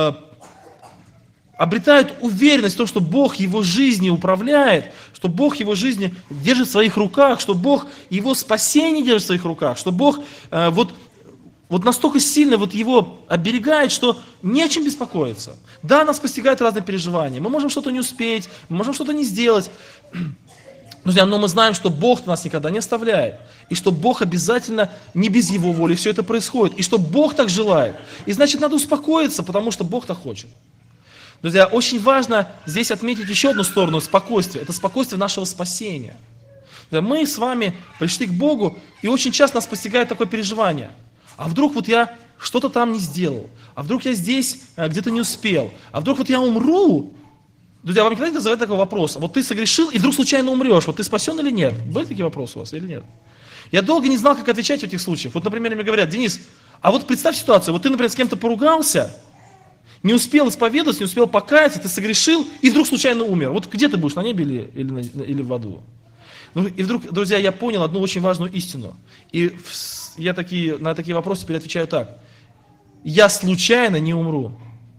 обретает уверенность в том, что Бог его жизнью управляет, что Бог его жизни держит в своих руках, что Бог его спасение держит в своих руках, что Бог вот настолько сильно его оберегает, что не о чем беспокоиться. Да, нас постигают разные переживания, мы можем что-то не успеть, мы можем что-то не сделать. Друзья, но мы знаем, что Бог нас никогда не оставляет, и что Бог обязательно не без Его воли все это происходит, и что Бог так желает. И значит, надо успокоиться, потому что Бог так хочет. Друзья, очень важно здесь отметить еще одну сторону спокойствия. Это спокойствие нашего спасения. Мы с вами пришли к Богу, и очень часто нас постигает такое переживание. А вдруг я что-то там не сделал? А вдруг я здесь где-то не успел? А вдруг я умру? Друзья, вам никогда не задавали такой вопрос? Вот ты согрешил, и вдруг случайно умрешь. Вот ты спасен или нет? Были такие вопросы у вас или нет? Я долго не знал, как отвечать в этих случаях. Вот, например, мне говорят, Денис, а вот представь ситуацию, вот ты, например, с кем-то поругался, не успел исповедоваться, не успел покаяться, ты согрешил и вдруг случайно умер. Вот где ты будешь, на небе или в аду? И вдруг, друзья, я понял одну очень важную истину. И я на такие вопросы теперь отвечаю так. Я случайно не умру.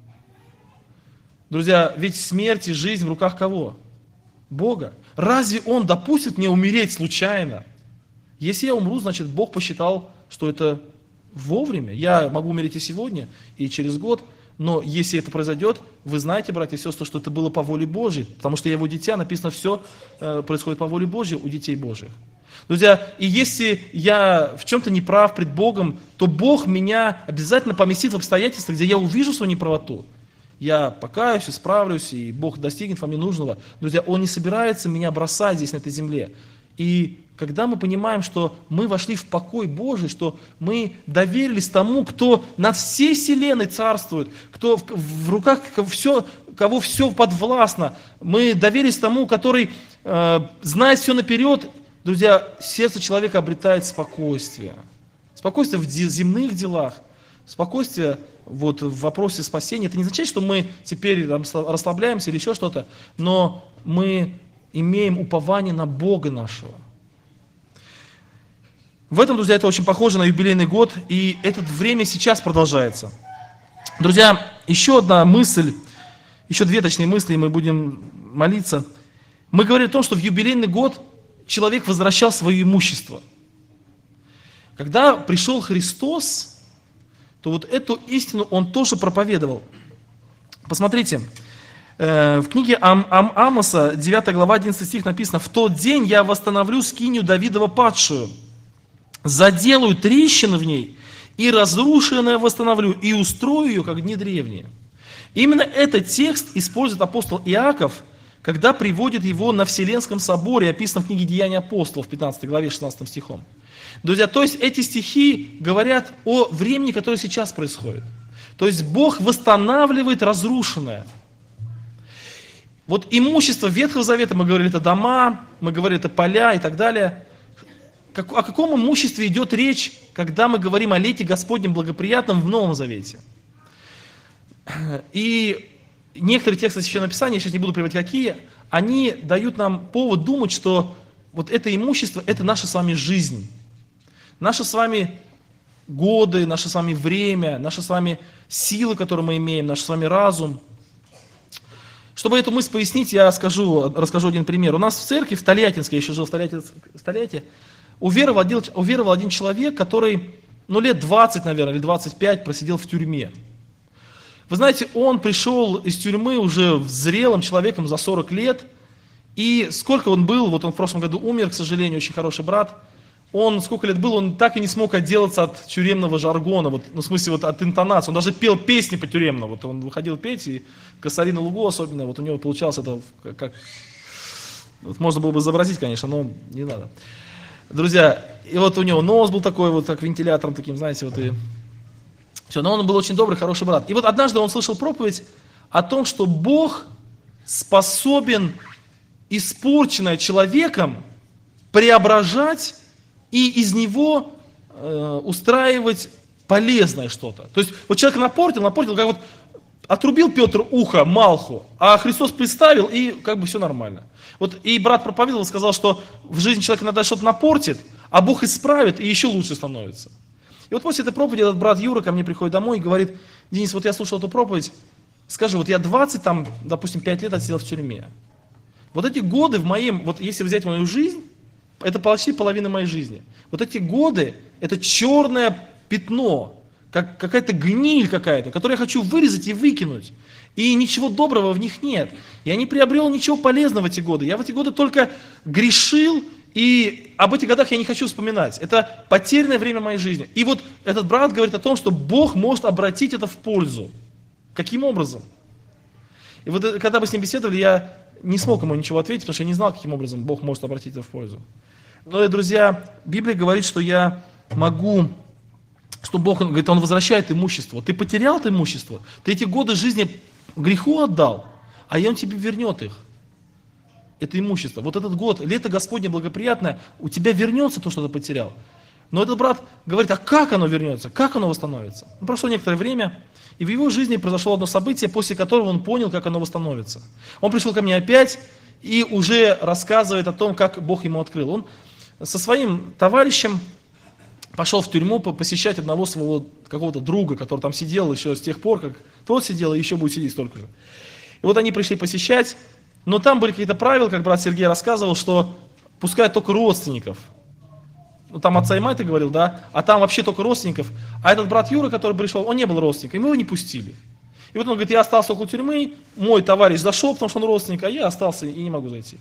Друзья, ведь смерть и жизнь в руках кого? Бога. Разве Он допустит мне умереть случайно? Если я умру, значит Бог посчитал, что это вовремя. Я могу умереть и сегодня, и через год. Но если это произойдет, вы знаете, братья и сестры, что это было по воле Божьей, потому что я его дитя, написано, все происходит по воле Божьей у детей Божьих. Друзья, и если я в чем-то неправ пред Богом, то Бог меня обязательно поместит в обстоятельства, где я увижу свою неправоту. Я покаюсь, исправлюсь, и Бог достигнет во мне нужного. Друзья, Он не собирается меня бросать здесь, на этой земле. И когда мы понимаем, что мы вошли в покой Божий, что мы доверились тому, кто над всей вселенной царствует, кто в руках кого все подвластно, мы доверились тому, который знает все наперед, друзья, сердце человека обретает спокойствие. Спокойствие в земных делах, спокойствие в вопросе спасения. Это не означает, что мы теперь расслабляемся или еще что-то, но мы имеем упование на Бога нашего. В этом, друзья, это очень похоже на юбилейный год, и это время сейчас продолжается. Друзья, еще одна мысль, еще две, точнее, мысли, и мы будем молиться. Мы говорили о том, что в юбилейный год человек возвращал свое имущество. Когда пришел Христос, то вот эту истину Он тоже проповедовал. Посмотрите, в книге Амоса, 9 глава, 11 стих написано: «В тот день я восстановлю скинию Давидова падшую, заделаю трещины в ней, и разрушенное восстановлю, и устрою ее, как дни древние». Именно этот текст использует апостол Иаков, когда приводит его на Вселенском соборе, описано в книге Деяния апостолов, 15 главе, 16 стихом. Друзья, то есть эти стихи говорят о времени, которое сейчас происходит. То есть Бог восстанавливает разрушенное. Вот имущество Ветхого Завета, мы говорили, это дома, мы говорили, это поля и так далее. О каком имуществе идет речь, когда мы говорим о лете Господнем благоприятном в Новом Завете? И некоторые тексты Священного Писания, я сейчас не буду приводить какие, они дают нам повод думать, что вот это имущество, это наша с вами жизнь. Наши с вами годы, наше с вами время, наши с вами силы, которые мы имеем, наш с вами разум. Чтобы эту мысль пояснить, я расскажу один пример. У нас в церкви, в Тольяттинской, я еще жил в Тольятти, уверовал один человек, который, лет 20, наверное, или 25 просидел в тюрьме. Вы знаете, он пришел из тюрьмы уже зрелым человеком за 40 лет, и сколько он был, вот он в прошлом году умер, к сожалению, очень хороший брат, он сколько лет был, он так и не смог отделаться от тюремного жаргона, в смысле от интонации, он даже пел песни по-тюремно, вот он выходил петь, и «Косари на лугу» особенно, вот у него получалось это как, вот можно было бы изобразить, конечно, но не надо. Друзья, и вот у него нос был такой, вот как вентилятором таким, знаете, вот и все, но он был очень добрый, хороший брат. И вот однажды он слышал проповедь о том, что Бог способен испорченное человеком преображать и из него устраивать полезное что-то. То есть вот человек напортил, как вот отрубил Петр ухо Малху, а Христос представил, и как бы все нормально. Вот и брат проповедовал, сказал, что в жизни человек иногда что-то напортит, а Бог исправит, и еще лучше становится. И вот после этой проповеди этот брат Юра ко мне приходит домой и говорит: Денис, вот я слушал эту проповедь, скажи, вот я 20, допустим, 5 лет отсидел в тюрьме. Вот эти годы в моем, вот если взять мою жизнь, это почти половина моей жизни. Вот эти годы, это черное пятно, как какая-то гниль какая-то, которую я хочу вырезать и выкинуть. И ничего доброго в них нет. Я не приобрел ничего полезного в эти годы. Я в эти годы только грешил, и об этих годах я не хочу вспоминать. Это потерянное время моей жизни. И вот этот брат говорит о том, что Бог может обратить это в пользу. Каким образом? И вот когда мы с ним беседовали, я не смог ему ничего ответить, потому что я не знал, каким образом Бог может обратить это в пользу. Но, друзья, Библия говорит, что я могу, что Бог, говорит, Он возвращает имущество. Ты потерял это имущество, ты эти годы жизни греху отдал, а Он тебе вернет их. Это имущество. Вот этот год, лето Господне благоприятное, у тебя вернется то, что ты потерял. Но этот брат говорит, а как оно вернется, как оно восстановится? Прошло некоторое время, и в его жизни произошло одно событие, после которого он понял, как оно восстановится. Он пришел ко мне опять и уже рассказывает о том, как Бог ему открыл. Он со своим товарищем пошел в тюрьму посещать одного своего какого-то друга, который там сидел еще с тех пор, как тот сидел, и еще будет сидеть столько же. И вот они пришли посещать, но там были какие-то правила, как брат Сергей рассказывал, что пускают только родственников. Там отца и мать, говорил, да, а там вообще только родственников. А этот брат Юра, который пришел, он не был родственником, его не пустили. И вот он говорит, я остался около тюрьмы, мой товарищ зашел, потому что он родственник, а я остался и не могу зайти.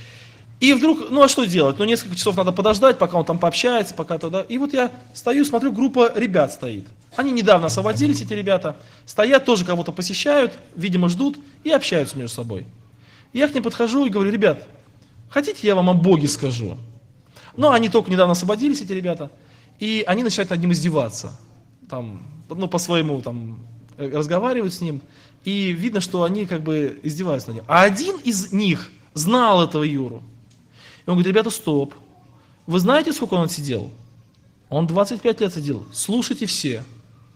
И вдруг, а что делать? Несколько часов надо подождать, пока он там пообщается, пока туда. И вот я стою, смотрю, группа ребят стоит. Они недавно освободились, эти ребята, стоят, тоже кого-то посещают, видимо, ждут и общаются между собой. И я к ним подхожу и говорю, ребят, хотите, я вам о Боге скажу? Но они только недавно освободились, эти ребята, и они начинают над ним издеваться. По-своему разговаривают с ним, и видно, что они как бы издеваются над ним. А один из них знал этого Юру. И он говорит, ребята, стоп. Вы знаете, сколько он отсидел? Он 25 лет сидел. Слушайте все.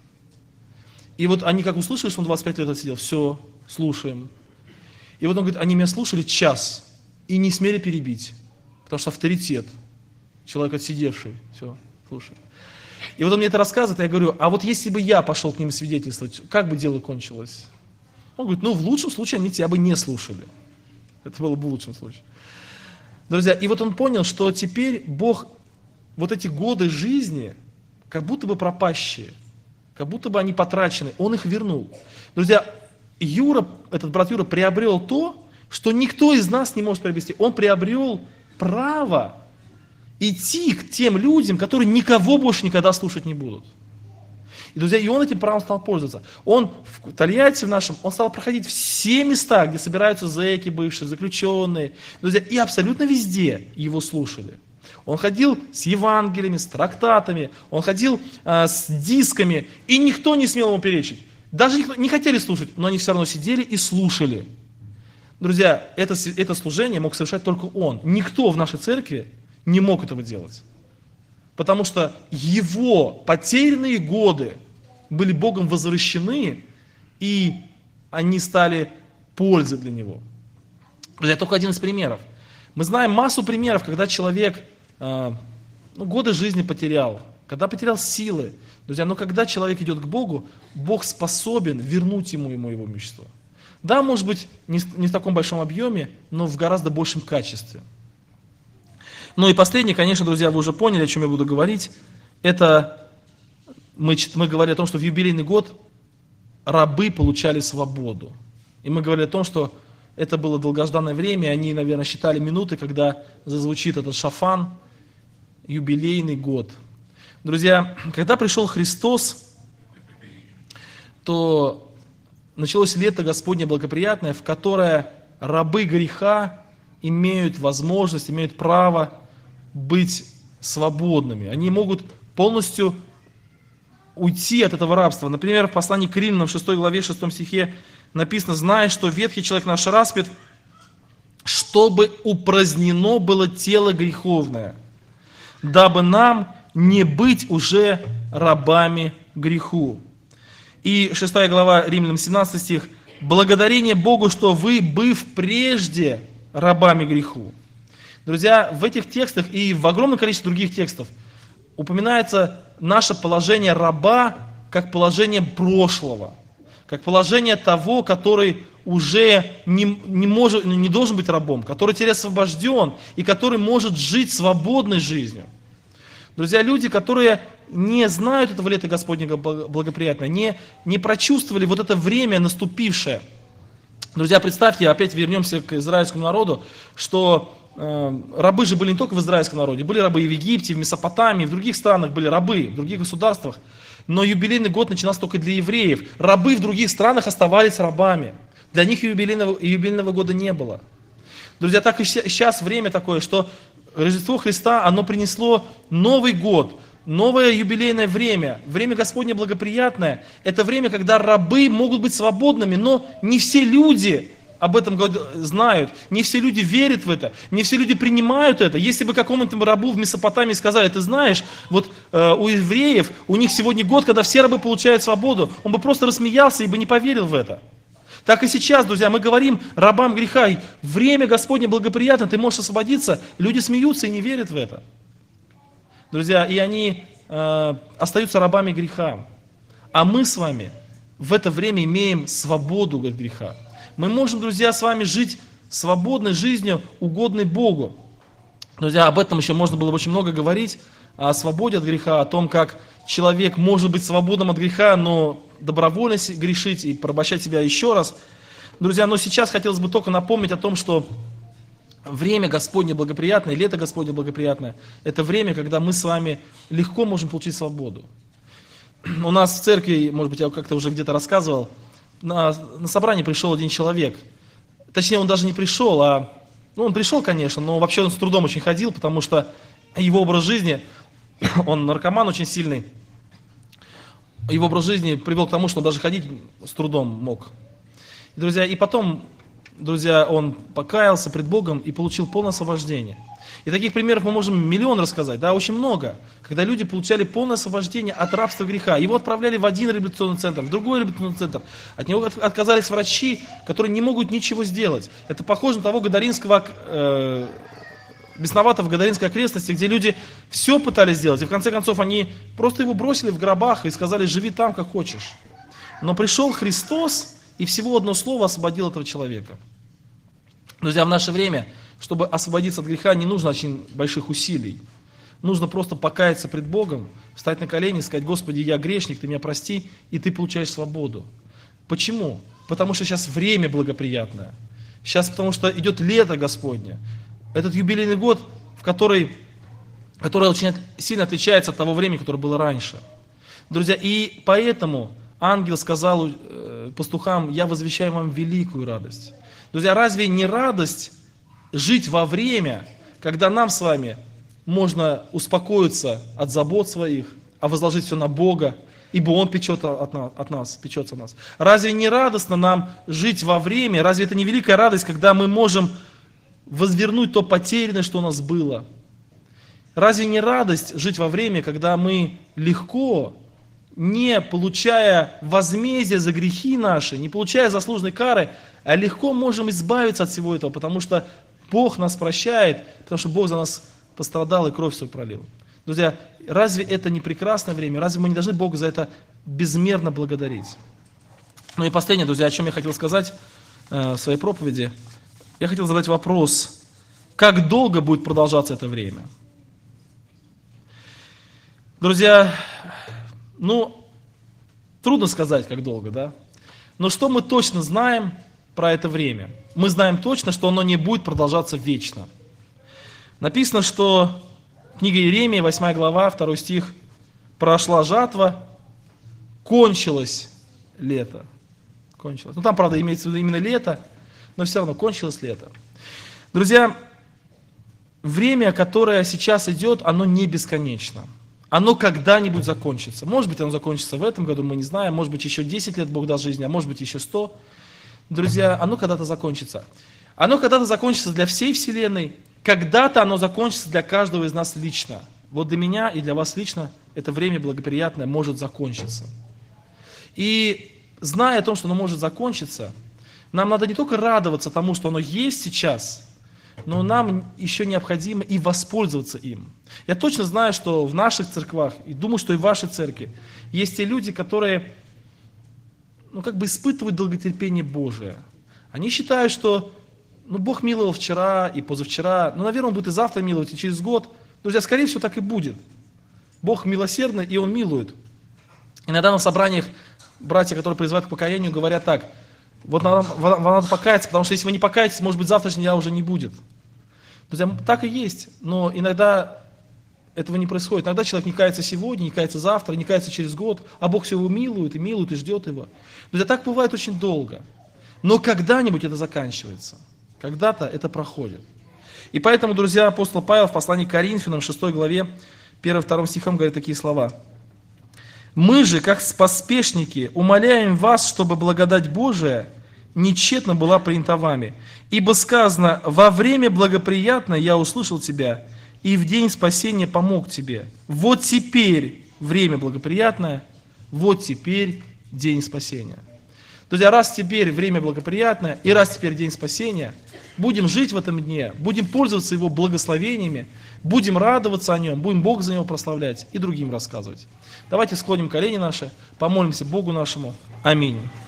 И вот они как услышали, что он 25 лет отсидел, все, слушаем. И вот он говорит, они меня слушали час и не смели перебить, потому что авторитет, человек отсидевший, все. слушают. И вот он мне это рассказывает, я говорю, а вот если бы я пошел к ним свидетельствовать, как бы дело кончилось? Он говорит, ну в лучшем случае они тебя бы не слушали. Это было бы в лучшем случае. Друзья, и вот он понял, что теперь Бог, вот эти годы жизни, как будто бы пропащие, как будто бы они потрачены, он их вернул. Друзья, Юра, этот брат Юра приобрел то, что никто из нас не может приобрести. Он приобрел право идти к тем людям, которые никого больше никогда слушать не будут. И, друзья, и он этим правом стал пользоваться. Он в Тольятти в нашем, он стал проходить все места, где собираются зэки бывшие, заключенные. Друзья, и абсолютно везде его слушали. Он ходил с Евангелиями, с трактатами, он ходил с дисками, и никто не смел ему перечить. Даже не хотели слушать, но они все равно сидели и слушали. Друзья, это служение мог совершать только он. Никто в нашей церкви не мог этого делать. Потому что его потерянные годы были Богом возвращены, и они стали пользой для него. Друзья, только один из примеров. Мы знаем массу примеров, когда человек годы жизни потерял, когда потерял силы. Друзья, но когда человек идет к Богу, Бог способен вернуть ему его имущество. Да, может быть, не в таком большом объеме, но в гораздо большем качестве. Ну и последнее, конечно, друзья, вы уже поняли, о чем я буду говорить. Это мы говорили о том, что в юбилейный год рабы получали свободу. И мы говорили о том, что это было долгожданное время, и они, наверное, считали минуты, когда зазвучит этот шафан, юбилейный год. Друзья, когда пришел Христос, то началось лето Господне благоприятное, в которое рабы греха имеют возможность, имеют право быть свободными. Они могут полностью уйти от этого рабства. Например, в послании к Римлянам, в 6 главе, 6 стихе написано: «Зная, что ветхий человек наш распят, чтобы упразднено было тело греховное, дабы нам не быть уже рабами греху». И 6 глава Римлянам, 17 стих: «Благодарение Богу, что вы, быв прежде рабами греху». Друзья, в этих текстах и в огромном количестве других текстов упоминается наше положение раба как положение прошлого, как положение того, который уже не должен быть рабом, который теперь освобожден и который может жить свободной жизнью. Друзья, люди, которые не знают этого лета Господнего благоприятного, не прочувствовали вот это время наступившее. Друзья, представьте, опять вернемся к израильскому народу, что рабы же были не только в израильском народе, были рабы и в Египте, и в Месопотамии, и в других странах были рабы, в других государствах. Но юбилейный год начинался только для евреев. Рабы в других странах оставались рабами. Для них юбилейного года не было. Друзья, так и сейчас время такое, что Рождество Христа, оно принесло Новый год, новое юбилейное время, время Господне благоприятное. Это время, когда рабы могут быть свободными, но не все люди об этом знают, не все люди верят в это, не все люди принимают это. Если бы какому-то рабу в Месопотамии сказали: ты знаешь, вот у евреев, у них сегодня год, когда все рабы получают свободу, он бы просто рассмеялся и бы не поверил в это. Так и сейчас, друзья, мы говорим рабам греха: время Господне благоприятно, ты можешь освободиться. Люди смеются и не верят в это. Друзья, и они остаются рабами греха. А мы с вами в это время имеем свободу от греха. Мы можем, друзья, с вами жить свободной жизнью, угодной Богу. Друзья, об этом еще можно было бы очень много говорить, о свободе от греха, о том, как человек может быть свободным от греха, но добровольно грешить и порабощать себя еще раз. Друзья, но сейчас хотелось бы только напомнить о том, что время Господне благоприятное, лето Господне благоприятное, это время, когда мы с вами легко можем получить свободу. У нас в церкви, может быть, я как-то уже где-то рассказывал, на собрание пришел один человек. Точнее, он даже не пришел, он пришел, конечно, но вообще он с трудом очень ходил, потому что его образ жизни, он наркоман очень сильный, его образ жизни привел к тому, что он даже ходить с трудом мог. Друзья, и потом, друзья, он покаялся пред Богом и получил полное освобождение. И таких примеров мы можем миллион рассказать, да, очень много, когда люди получали полное освобождение от рабства греха. Его отправляли в один реабилитационный центр, в другой реабилитационный центр. От него отказались врачи, которые не могут ничего сделать. Это похоже на того гадаринского бесновато в Гадаринской окрестности, где люди все пытались сделать, и в конце концов они просто его бросили в гробах и сказали: живи там, как хочешь. Но пришел Христос, и всего одно слово освободил этого человека. Друзья, в наше время, чтобы освободиться от греха, не нужно очень больших усилий. Нужно просто покаяться пред Богом, встать на колени и сказать: Господи, я грешник, Ты меня прости, и Ты получаешь свободу. Почему? Потому что сейчас время благоприятное. Сейчас потому что идет лето Господне. Этот юбилейный год, который очень сильно отличается от того времени, которое было раньше. Друзья, и поэтому ангел сказал пастухам: я возвещаю вам великую радость. Друзья, разве не радость жить во время, когда нам с вами можно успокоиться от забот своих, а возложить все на Бога, ибо Он печется от нас. Разве не радостно нам жить во время, разве это не великая радость, когда мы можем возвернуть то потерянное, что у нас было? Разве не радость жить во время, когда мы легко, не получая возмездия за грехи наши, не получая заслуженной кары, а легко можем избавиться от всего этого, потому что Бог нас прощает, потому что Бог за нас пострадал и кровь свою пролил. Друзья, разве это не прекрасное время? Разве мы не должны Бога за это безмерно благодарить? Ну и последнее, друзья, о чем я хотел сказать в своей проповеди. Я хотел задать вопрос: как долго будет продолжаться это время? Друзья, трудно сказать, как долго, да? Но что мы точно знаем про это время? Мы знаем точно, что оно не будет продолжаться вечно. Написано, что в книге Иеремии, 8 глава, 2 стих: «Прошла жатва, кончилось лето». Кончилось. Там, правда, имеется в виду именно лето, но все равно кончилось лето. Друзья, время, которое сейчас идет, оно не бесконечно. Оно когда-нибудь закончится. Может быть, оно закончится в этом году, мы не знаем. Может быть, еще 10 лет Бог даст жизни, а может быть, еще 100. Друзья, оно когда-то закончится. Оно когда-то закончится для всей Вселенной. Когда-то оно закончится для каждого из нас лично. Вот для меня и для вас лично это время благоприятное может закончиться. И зная о том, что оно может закончиться, нам надо не только радоваться тому, что оно есть сейчас, но нам еще необходимо и воспользоваться им. Я точно знаю, что в наших церквах, и думаю, что и в вашей церкви, есть те люди, которые испытывают долготерпение Божие. Они считают, что Бог миловал вчера и позавчера, наверное, Он будет и завтра миловать, и через год. Друзья, скорее всего, так и будет. Бог милосердный, и Он милует. Иногда на собраниях братья, которые призывают к покаянию, говорят так: вот вам надо покаяться, потому что если вы не покаетесь, может быть, завтрашнего дня уже не будет. Друзья, так и есть, но иногда этого не происходит. Иногда человек не кается сегодня, не кается завтра, не кается через год, а Бог все его милует, и ждет его. Друзья, так бывает очень долго. Но когда-нибудь это заканчивается. Когда-то это проходит. И поэтому, друзья, апостол Павел в послании к Коринфянам, 6 главе, 1-2 стихом говорит такие слова: «Мы же, как поспешники, умоляем вас, чтобы благодать Божия нечетно была принята вами. Ибо сказано: во время благоприятное я услышал тебя, и в день спасения помог тебе. Вот теперь время благоприятное, вот теперь день спасения». Друзья, раз теперь время благоприятное, и раз теперь день спасения, будем жить в этом дне, будем пользоваться Его благословениями, будем радоваться о Нем, будем Бога за Него прославлять и другим рассказывать. Давайте склоним колени наши, помолимся Богу нашему. Аминь.